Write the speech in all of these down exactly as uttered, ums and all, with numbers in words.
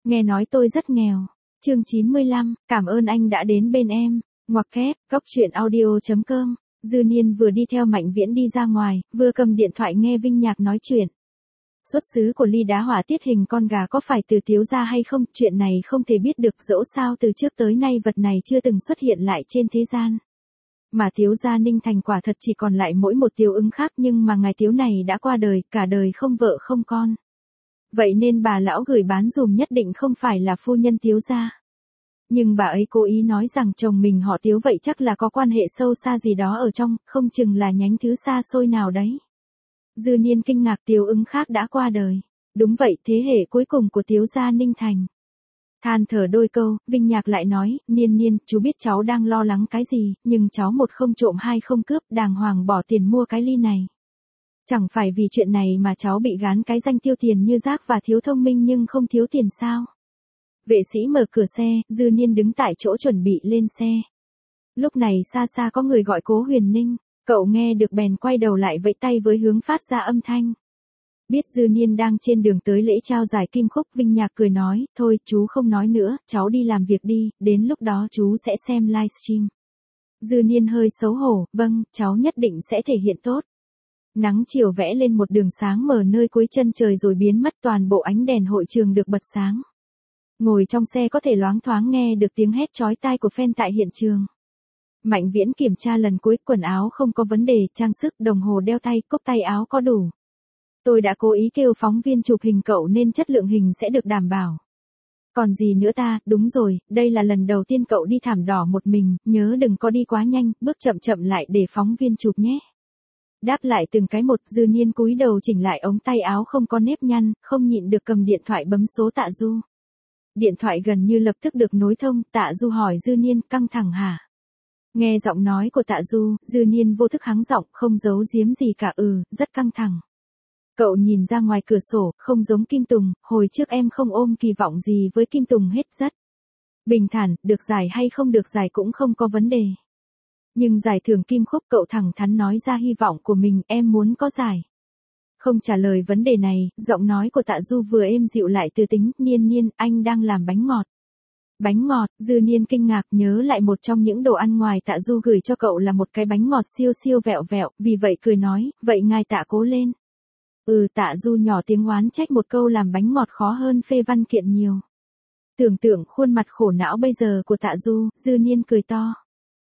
Nghe nói tôi rất nghèo. Chương chín mươi lăm, cảm ơn anh đã đến bên em. Ngoặc kép, cốc truyện audio.com. Dư Niên vừa đi theo Mạnh Viễn đi ra ngoài, vừa cầm điện thoại nghe Vinh Nhạc nói chuyện. Xuất xứ của ly đá hỏa tiết hình con gà có phải từ Tiếu gia hay không, chuyện này không thể biết được, dẫu sao từ trước tới nay vật này chưa từng xuất hiện lại trên thế gian. Mà Tiếu gia Ninh Thành quả thật chỉ còn lại mỗi một Tiếu Ứng khác, nhưng mà ngài Tiếu này đã qua đời, cả đời không vợ không con. Vậy nên bà lão gửi bán dùm nhất định không phải là phu nhân Tiếu gia. Nhưng bà ấy cố ý nói rằng chồng mình họ Tiếu, vậy chắc là có quan hệ sâu xa gì đó ở trong, không chừng là nhánh thứ xa xôi nào đấy. Dư Niên kinh ngạc, Tiếu Ứng khác đã qua đời. Đúng vậy, thế hệ cuối cùng của Tiếu gia Ninh Thành. Than thở đôi câu, Vinh Nhạc lại nói, Niên Niên, chú biết cháu đang lo lắng cái gì, nhưng cháu một không trộm hai không cướp, đàng hoàng bỏ tiền mua cái ly này. Chẳng phải vì chuyện này mà cháu bị gán cái danh tiêu tiền như rác và thiếu thông minh nhưng không thiếu tiền sao? Vệ sĩ mở cửa xe, Dư Niên đứng tại chỗ chuẩn bị lên xe. Lúc này xa xa có người gọi Cố Huyền Ninh, cậu nghe được bèn quay đầu lại vẫy tay với hướng phát ra âm thanh. Biết Dư Niên đang trên đường tới lễ trao giải Kim Khúc, Vinh Nhạc cười nói, thôi chú không nói nữa, cháu đi làm việc đi, đến lúc đó chú sẽ xem livestream. Dư Niên hơi xấu hổ, vâng, cháu nhất định sẽ thể hiện tốt. Nắng chiều vẽ lên một đường sáng mờ nơi cuối chân trời rồi biến mất, toàn bộ ánh đèn hội trường được bật sáng. Ngồi trong xe có thể loáng thoáng nghe được tiếng hét chói tai của fan tại hiện trường. Mạnh Viễn kiểm tra lần cuối, quần áo không có vấn đề, trang sức, đồng hồ đeo tay, cúc tay áo có đủ. Tôi đã cố ý kêu phóng viên chụp hình cậu nên chất lượng hình sẽ được đảm bảo. Còn gì nữa ta, đúng rồi, đây là lần đầu tiên cậu đi thảm đỏ một mình, nhớ đừng có đi quá nhanh, bước chậm chậm lại để phóng viên chụp nhé. Đáp lại từng cái một, Dư Niên cúi đầu chỉnh lại ống tay áo không có nếp nhăn, không nhịn được cầm điện thoại bấm số Tạ Du. Điện thoại gần như lập tức được nối thông, Tạ Du hỏi Dư Niên, căng thẳng hả? Nghe giọng nói của Tạ Du, Dư Niên vô thức hắng giọng, không giấu giếm gì cả, ừ, rất căng thẳng. Cậu nhìn ra ngoài cửa sổ, không giống Kim Tùng, hồi trước em không ôm kỳ vọng gì với Kim Tùng hết, rất bình thản, được giải hay không được giải cũng không có vấn đề. Nhưng giải thưởng Kim Khúc, cậu thẳng thắn nói ra hy vọng của mình, em muốn có giải. Không trả lời vấn đề này, giọng nói của Tạ Du vừa êm dịu lại từ tính, Niên Niên, anh đang làm bánh ngọt. Bánh ngọt, Dư Niên kinh ngạc nhớ lại một trong những đồ ăn ngoài Tạ Du gửi cho cậu là một cái bánh ngọt siêu siêu vẹo vẹo, vì vậy cười nói, vậy ngài Tạ cố lên. Ừ, Tạ Du nhỏ tiếng oán trách một câu, làm bánh ngọt khó hơn phê văn kiện nhiều. Tưởng tượng khuôn mặt khổ não bây giờ của Tạ Du, Dư Niên cười to.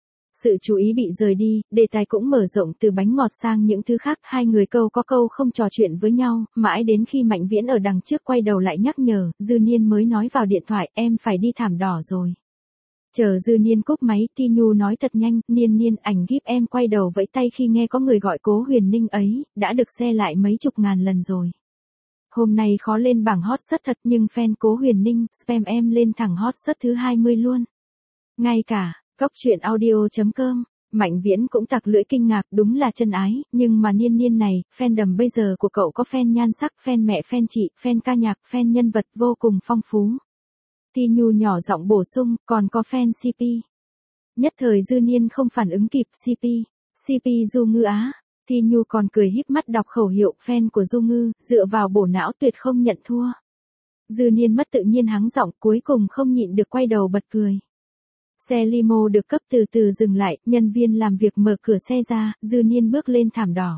Sự chú ý bị rời đi, đề tài cũng mở rộng từ bánh ngọt sang những thứ khác, hai người câu có câu không trò chuyện với nhau, mãi đến khi Mạnh Viễn ở đằng trước quay đầu lại nhắc nhở, Dư Niên mới nói vào điện thoại, em phải đi thảm đỏ rồi. Chờ Dư Niên cúp máy, Ti Nhu nói thật nhanh, Niên Niên, ảnh gíp em quay đầu vẫy tay khi nghe có người gọi Cố Huyền Ninh ấy, đã được share lại mấy chục ngàn lần rồi. Hôm nay khó lên bảng hot search thật, nhưng fan Cố Huyền Ninh, spam em lên thẳng hot search thứ hai mươi luôn. Ngay cả cốc truyện audio.com, Mạnh Viễn cũng tặc lưỡi kinh ngạc, đúng là chân ái, nhưng mà Niên Niên này, fandom bây giờ của cậu có fan nhan sắc, fan mẹ, fan chị, fan ca nhạc, fan nhân vật vô cùng phong phú. Ti Nhu nhỏ giọng bổ sung, còn có fan xê pê. Nhất thời Dư Niên không phản ứng kịp, xê pê, xê pê Du Ngư á. Ti Nhu còn cười híp mắt đọc khẩu hiệu, fan của Du Ngư, dựa vào bổ não tuyệt không nhận thua. Dư Niên mất tự nhiên hắng giọng, cuối cùng không nhịn được quay đầu bật cười. Xe limo được cấp từ từ dừng lại, nhân viên làm việc mở cửa xe ra, Dư Niên bước lên thảm đỏ.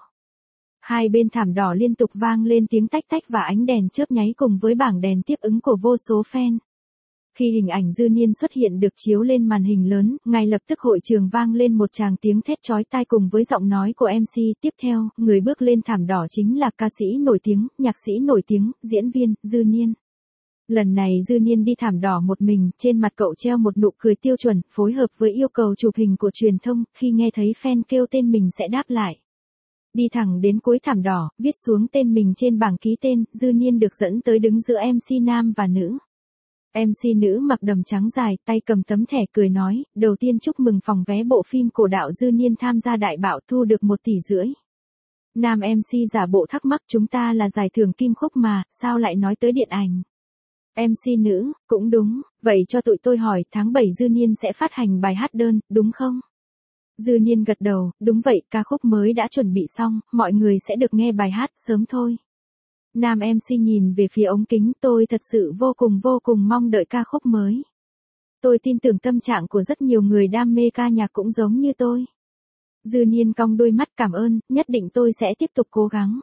Hai bên thảm đỏ liên tục vang lên tiếng tách tách và ánh đèn chớp nháy cùng với bảng đèn tiếp ứng của vô số fan. Khi hình ảnh Dư Niên xuất hiện được chiếu lên màn hình lớn, ngay lập tức hội trường vang lên một tràng tiếng thét chói tai cùng với giọng nói của em xê. Tiếp theo, người bước lên thảm đỏ chính là ca sĩ nổi tiếng, nhạc sĩ nổi tiếng, diễn viên, Dư Niên. Lần này Dư Niên đi thảm đỏ một mình, trên mặt cậu treo một nụ cười tiêu chuẩn, phối hợp với yêu cầu chụp hình của truyền thông, khi nghe thấy fan kêu tên mình sẽ đáp lại. Đi thẳng đến cuối thảm đỏ, viết xuống tên mình trên bảng ký tên, Dư Niên được dẫn tới đứng giữa em xê nam và nữ. em xê nữ mặc đầm trắng dài, tay cầm tấm thẻ cười nói, đầu tiên chúc mừng phòng vé bộ phim cổ đạo Dư Niên tham gia đại bạo thu được một tỷ rưỡi. Nam em xê giả bộ thắc mắc, chúng ta là giải thưởng Kim Khúc mà, sao lại nói tới điện ảnh? em xê nữ, cũng đúng, vậy cho tụi tôi hỏi, tháng bảy Dư Niên sẽ phát hành bài hát đơn, đúng không? Dư Niên gật đầu, đúng vậy, ca khúc mới đã chuẩn bị xong, mọi người sẽ được nghe bài hát sớm thôi. Nam em xê nhìn về phía ống kính, tôi thật sự vô cùng vô cùng mong đợi ca khúc mới. Tôi tin tưởng tâm trạng của rất nhiều người đam mê ca nhạc cũng giống như tôi. Dư Niên cong đôi mắt, cảm ơn, nhất định tôi sẽ tiếp tục cố gắng.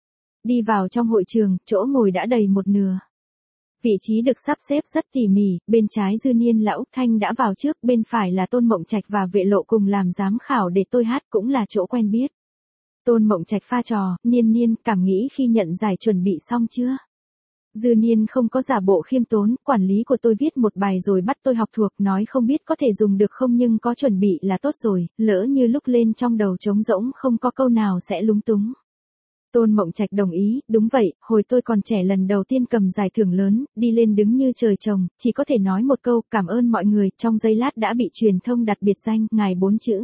Đi vào trong hội trường, chỗ ngồi đã đầy một nửa. Vị trí được sắp xếp rất tỉ mỉ, bên trái Dư Niên là Úc Thanh đã vào trước, bên phải là Tôn Mộng Trạch và Vệ Lộ cùng làm giám khảo để tôi hát, cũng là chỗ quen biết. Tôn Mộng Trạch pha trò, Niên Niên, cảm nghĩ khi nhận giải chuẩn bị xong chưa? Dư Niên không có giả bộ khiêm tốn, quản lý của tôi viết một bài rồi bắt tôi học thuộc, nói không biết có thể dùng được không nhưng có chuẩn bị là tốt rồi, lỡ như lúc lên trong đầu trống rỗng không có câu nào sẽ lúng túng. Tôn Mộng Trạch đồng ý, đúng vậy, hồi tôi còn trẻ lần đầu tiên cầm giải thưởng lớn, đi lên đứng như trời trồng, chỉ có thể nói một câu, cảm ơn mọi người, trong giây lát đã bị truyền thông đặt biệt danh, ngài bốn chữ.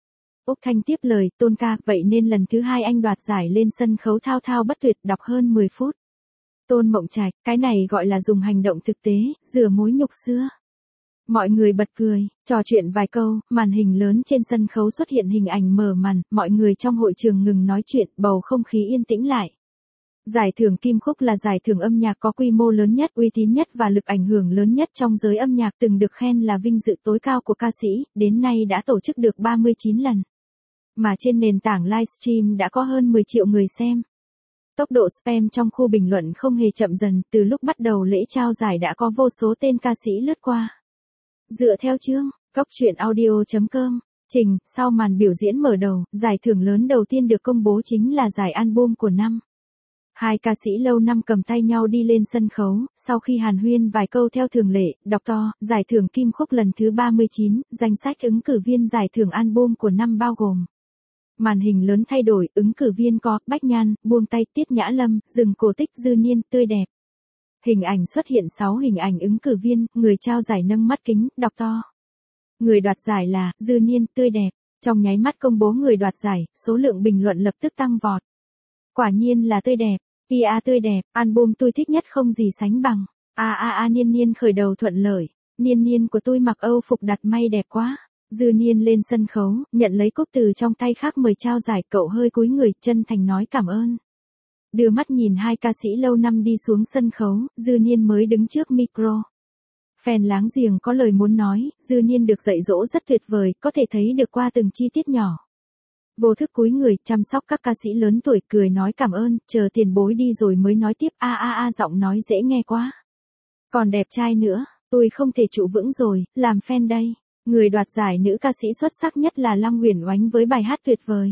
Úc Thanh tiếp lời, Tôn ca, vậy nên lần thứ hai anh đoạt giải lên sân khấu thao thao bất tuyệt, đọc hơn mười phút. Tôn Mộng Trạch, cái này gọi là dùng hành động thực tế, rửa mối nhục xưa. Mọi người bật cười, trò chuyện vài câu, màn hình lớn trên sân khấu xuất hiện hình ảnh mở màn, mọi người trong hội trường ngừng nói chuyện, bầu không khí yên tĩnh lại. Giải thưởng Kim Khúc là giải thưởng âm nhạc có quy mô lớn nhất, uy tín nhất và lực ảnh hưởng lớn nhất trong giới âm nhạc, từng được khen là vinh dự tối cao của ca sĩ, đến nay đã tổ chức được ba mươi chín lần. Mà trên nền tảng livestream đã có hơn mười triệu người xem. Tốc độ spam trong khu bình luận không hề chậm dần, từ lúc bắt đầu lễ trao giải đã có vô số tên ca sĩ lướt qua. Dựa theo chương, cốc truyện audio chấm com, trình, sau màn biểu diễn mở đầu, giải thưởng lớn đầu tiên được công bố chính là giải album của năm. Hai ca sĩ lâu năm cầm tay nhau đi lên sân khấu, sau khi hàn huyên vài câu theo thường lệ, đọc to, giải thưởng Kim Khúc lần thứ ba mươi chín, danh sách ứng cử viên giải thưởng album của năm bao gồm. Màn hình lớn thay đổi, ứng cử viên có, Bách Nhan, Buông Tay, Tiết Nhã Lâm, Dừng Cổ Tích, Dư Niên, Tươi Đẹp. Hình ảnh xuất hiện sáu hình ảnh ứng cử viên, người trao giải nâng mắt kính, đọc to. Người đoạt giải là, Dư Niên, Tươi Đẹp. Trong nháy mắt công bố người đoạt giải, số lượng bình luận lập tức tăng vọt. Quả nhiên là Tươi Đẹp, pê a Tươi Đẹp, album tôi thích nhất không gì sánh bằng. A a a Niên Niên khởi đầu thuận lợi, Niên Niên của tôi mặc Âu phục đặt may đẹp quá. Dư Niên lên sân khấu, nhận lấy cúp từ trong tay khác mời trao giải, cậu hơi cúi người, chân thành nói cảm ơn. Đưa mắt nhìn hai ca sĩ lâu năm đi xuống sân khấu, Dư Niên mới đứng trước micro. Fan láng giềng có lời muốn nói, Dư Niên được dạy dỗ rất tuyệt vời, có thể thấy được qua từng chi tiết nhỏ. Vô thức cúi người, chăm sóc các ca sĩ lớn tuổi, cười nói cảm ơn, chờ tiền bối đi rồi mới nói tiếp, a a a giọng nói dễ nghe quá. Còn đẹp trai nữa, tôi không thể trụ vững rồi, làm fan đây. Người đoạt giải nữ ca sĩ xuất sắc nhất là Long Uyển Oánh với bài hát tuyệt vời.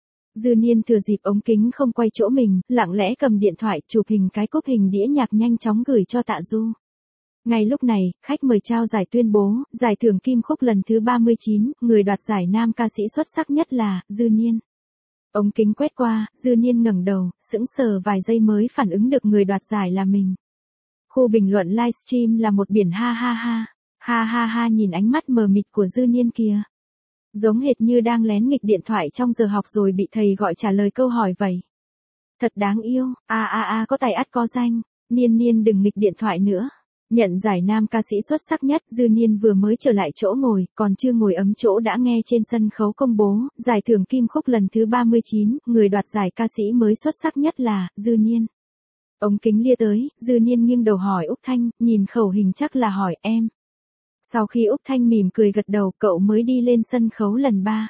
Dư Niên thừa dịp ống kính không quay chỗ mình, lặng lẽ cầm điện thoại chụp hình cái cúp hình đĩa nhạc nhanh chóng gửi cho Tạ Du. Ngay lúc này, khách mời trao giải tuyên bố, giải thưởng Kim Khúc lần thứ ba mươi chín, người đoạt giải nam ca sĩ xuất sắc nhất là Dư Niên. Ống kính quét qua, Dư Niên ngẩng đầu, sững sờ vài giây mới phản ứng được người đoạt giải là mình. Khu bình luận livestream là một biển ha ha ha. Ha ha ha nhìn ánh mắt mờ mịt của Dư Niên kìa. Giống hệt như đang lén nghịch điện thoại trong giờ học rồi bị thầy gọi trả lời câu hỏi vậy. Thật đáng yêu, a a a có tài ắt có danh, Niên Niên đừng nghịch điện thoại nữa. Nhận giải nam ca sĩ xuất sắc nhất, Dư Niên vừa mới trở lại chỗ ngồi, còn chưa ngồi ấm chỗ đã nghe trên sân khấu công bố, giải thưởng Kim Khúc lần thứ ba mươi chín, người đoạt giải ca sĩ mới xuất sắc nhất là, Dư Niên. Ống kính lia tới, Dư Niên nghiêng đầu hỏi Úc Thanh, nhìn khẩu hình chắc là hỏi em. Sau khi Úc Thanh mỉm cười gật đầu, cậu mới đi lên sân khấu lần ba.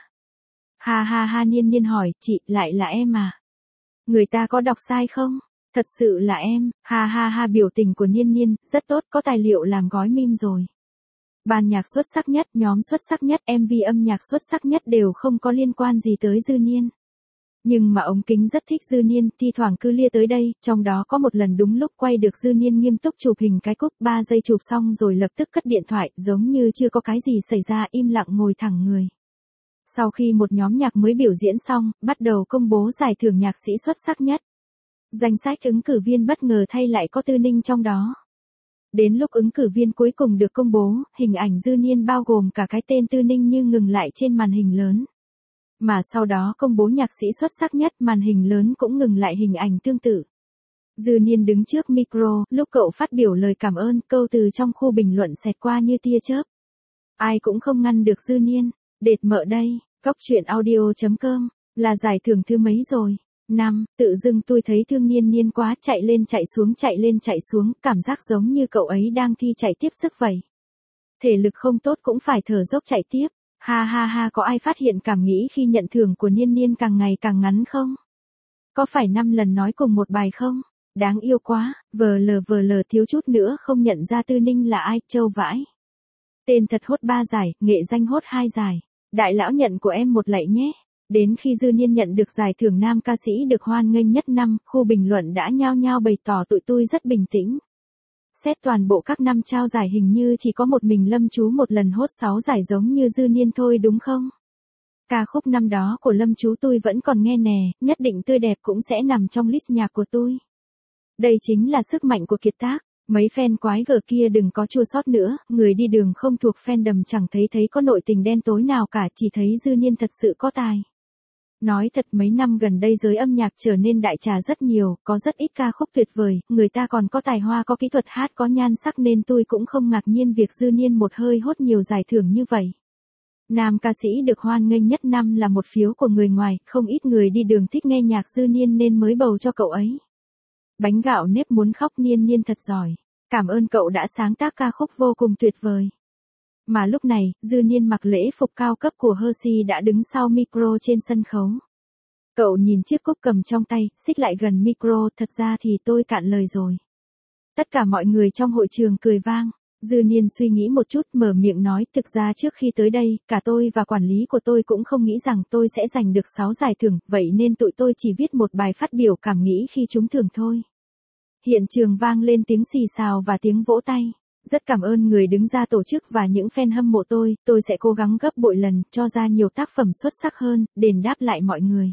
Ha ha ha Niên Niên hỏi, chị, lại là em à? Người ta có đọc sai không? Thật sự là em, ha ha ha biểu tình của Niên Niên, rất tốt, có tài liệu làm gói meme rồi. Ban nhạc xuất sắc nhất, nhóm xuất sắc nhất, em vê âm nhạc xuất sắc nhất đều không có liên quan gì tới Dư Niên. Nhưng mà ống kính rất thích Dư Niên, thi thoảng cứ lia tới đây, trong đó có một lần đúng lúc quay được Dư Niên nghiêm túc chụp hình cái cúp, ba giây chụp xong rồi lập tức cất điện thoại, giống như chưa có cái gì xảy ra, im lặng ngồi thẳng người. Sau khi một nhóm nhạc mới biểu diễn xong, bắt đầu công bố giải thưởng nhạc sĩ xuất sắc nhất. Danh sách ứng cử viên bất ngờ thay lại có Tư Ninh trong đó. Đến lúc ứng cử viên cuối cùng được công bố, hình ảnh Dư Niên bao gồm cả cái tên Tư Ninh như ngừng lại trên màn hình lớn. Mà sau đó công bố nhạc sĩ xuất sắc nhất, màn hình lớn cũng ngừng lại hình ảnh tương tự. Dư Niên đứng trước micro, lúc cậu phát biểu lời cảm ơn, câu từ trong khu bình luận xẹt qua như tia chớp. Ai cũng không ngăn được Dư Niên. Đệt mợ đây, cốc truyện audio chấm com, là giải thưởng thứ mấy rồi? Năm, tự dưng tôi thấy thương Niên Niên quá, chạy lên chạy xuống chạy lên chạy xuống, cảm giác giống như cậu ấy đang thi chạy tiếp sức vậy. Thể lực không tốt cũng phải thở dốc chạy tiếp. Ha ha ha, có ai phát hiện cảm nghĩ khi nhận thưởng của Niên Niên càng ngày càng ngắn không? Có phải năm lần nói cùng một bài không? Đáng yêu quá, vờ lờ vờ lờ thiếu chút nữa không nhận ra Tư Ninh là ai, trâu vãi. Tên thật hốt ba giải, nghệ danh hốt hai giải. Đại lão nhận của em một lạy nhé. Đến khi Dư Niên nhận được giải thưởng nam ca sĩ được hoan nghênh nhất năm, khu bình luận đã nhao nhao bày tỏ tụi tôi rất bình tĩnh. Xét toàn bộ các năm trao giải hình như chỉ có một mình Lâm Chú một lần hốt sáu giải giống như Dư Niên thôi đúng không? Ca khúc năm đó của Lâm Chú tôi vẫn còn nghe nè, nhất định tươi đẹp cũng sẽ nằm trong list nhạc của tôi. Đây chính là sức mạnh của kiệt tác. Mấy fan quái gở kia đừng có chua xót nữa, người đi đường không thuộc fandom chẳng thấy thấy có nội tình đen tối nào cả, chỉ thấy Dư Niên thật sự có tài. Nói thật mấy năm gần đây giới âm nhạc trở nên đại trà rất nhiều, có rất ít ca khúc tuyệt vời, người ta còn có tài hoa có kỹ thuật hát có nhan sắc nên tôi cũng không ngạc nhiên việc Dư Niên một hơi hốt nhiều giải thưởng như vậy. Nam ca sĩ được hoan nghênh nhất năm là một phiếu của người ngoài, không ít người đi đường thích nghe nhạc Dư Niên nên mới bầu cho cậu ấy. Bánh gạo nếp muốn khóc, Niên Niên thật giỏi. Cảm ơn cậu đã sáng tác ca khúc vô cùng tuyệt vời. Mà lúc này, Dư Niên mặc lễ phục cao cấp của Hershey đã đứng sau micro trên sân khấu. Cậu nhìn chiếc cúc cầm trong tay, xích lại gần micro, thật ra thì tôi cạn lời rồi. Tất cả mọi người trong hội trường cười vang. Dư Niên suy nghĩ một chút mở miệng nói, thực ra trước khi tới đây, cả tôi và quản lý của tôi cũng không nghĩ rằng tôi sẽ giành được sáu giải thưởng, vậy nên tụi tôi chỉ viết một bài phát biểu cảm nghĩ khi trúng thưởng thôi. Hiện trường vang lên tiếng xì xào và tiếng vỗ tay. Rất cảm ơn người đứng ra tổ chức và những fan hâm mộ tôi, tôi sẽ cố gắng gấp bội lần, cho ra nhiều tác phẩm xuất sắc hơn, đền đáp lại mọi người.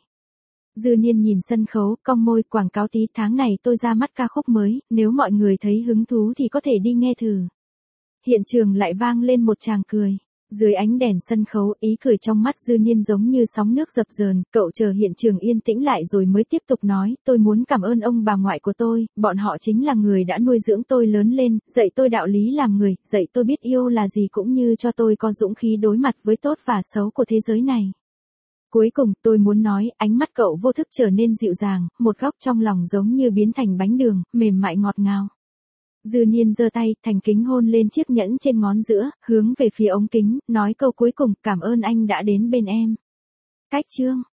Dư Niên nhìn sân khấu, cong môi, quảng cáo tí, tháng này tôi ra mắt ca khúc mới, nếu mọi người thấy hứng thú thì có thể đi nghe thử. Hiện trường lại vang lên một tràng cười. Dưới ánh đèn sân khấu, ý cười trong mắt Dư Niên giống như sóng nước dập dờn, cậu chờ hiện trường yên tĩnh lại rồi mới tiếp tục nói, tôi muốn cảm ơn ông bà ngoại của tôi, bọn họ chính là người đã nuôi dưỡng tôi lớn lên, dạy tôi đạo lý làm người, dạy tôi biết yêu là gì cũng như cho tôi có dũng khí đối mặt với tốt và xấu của thế giới này. Cuối cùng, tôi muốn nói, ánh mắt cậu vô thức trở nên dịu dàng, một góc trong lòng giống như biến thành bánh đường, mềm mại ngọt ngào. Dư Niên giơ tay, thành kính hôn lên chiếc nhẫn trên ngón giữa, hướng về phía ống kính, nói câu cuối cùng, cảm ơn anh đã đến bên em. Cách chương